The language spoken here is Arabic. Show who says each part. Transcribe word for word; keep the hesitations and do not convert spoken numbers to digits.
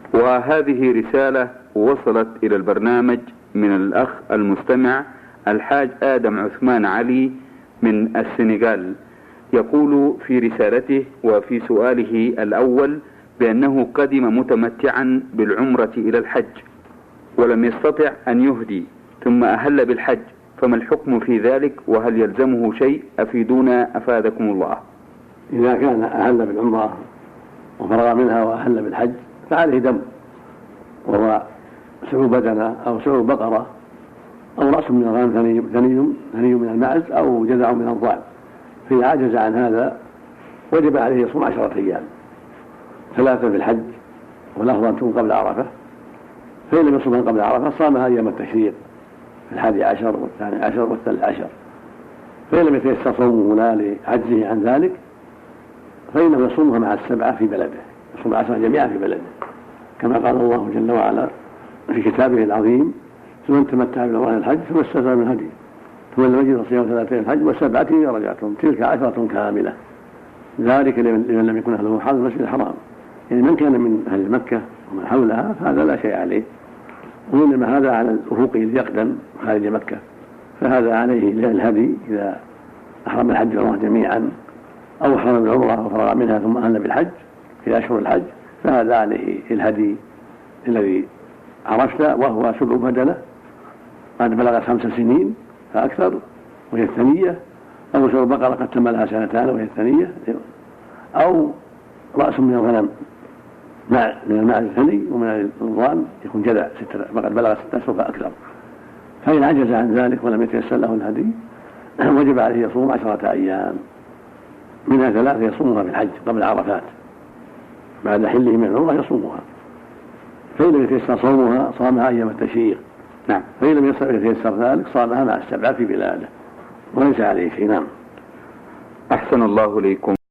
Speaker 1: وهذه رسالة وصلت إلى البرنامج من الأخ المستمع الحاج آدم عثمان علي من السنغال. يقول في رسالته وفي سؤاله الأول بأنه قدم متمتعا بالعمرة إلى الحج ولم يستطع أن يهدي ثم أهل بالحج، فما الحكم في ذلك وهل يلزمه شيء؟ أفيدونا أفادكم الله.
Speaker 2: إذا كان أهل بالعمرة وفرغ منها وأهل بالحج فعليه دم، وهو سعو بدنة أو سعو بقرة أو رأس من الغنم ثني, ثني, ثني من المعز أو جذع من الضأن، فإذا عجز عن هذا وجب عليه يصوم عشرة أيام، ثلاثة في الحج والأفضل أن تكون قبل عرفة، فإن لم يصوم قبل عرفة صامها أيام التشريق في الحادي عشر والثاني عشر والثالث عشر، فإن لم يتيسر صومه لا لعجزه عن ذلك فإنه يصومها مع السبعة في بلده، يصوم العشرة جميعا في بلده، كما قال الله جل وعلا في كتابه العظيم: ثم تمتع بالعمرة إلى الحج ثم استيسر من هدي ثم لم يجد صيام ثلاثة الحج وسبعة إذا رجعتم تلك عشرة كاملة، ذلك لمن لم يكن أهله حاضر المسجد الحرام. يعني من كان من أهل مكة ومن حولها فهذا لا شيء عليه، وإنما هذا على الأفق إذ يقدم خارج مكة، فهذا عليه الهدي إذا أحرم الحج والعمرة جميعا أو أحرم بالعمرة وفرغ منها ثم أهل بالحج في أشهر الحج، فهذا عليه الهدي الذي عرفت وهو سبع بدنة قد بلغت خمس سنين فأكثر وهي الثنية، أو سبع بقرة قد تم لها سنتان وهي الثنية، أو رأس من الغنم من الماء الثني ومن الضأن يكون جذع وقد بلغ ستة أشهر فأكثر. فإن عجز عن ذلك ولم يتيسر له الهدي وجب عليه يصوم عشرة أيام، منها ثلاثة يصومها في الحج قبل عرفات بعد حله من العمرة يصومها، فإن لم يتيسر صومها صامها أيام التشريق. نعم. فإن لم يتيسر ذلك صامها مع السبعة في بلاده وليس عليه شيء. نعم.
Speaker 1: أحسن الله إليكم.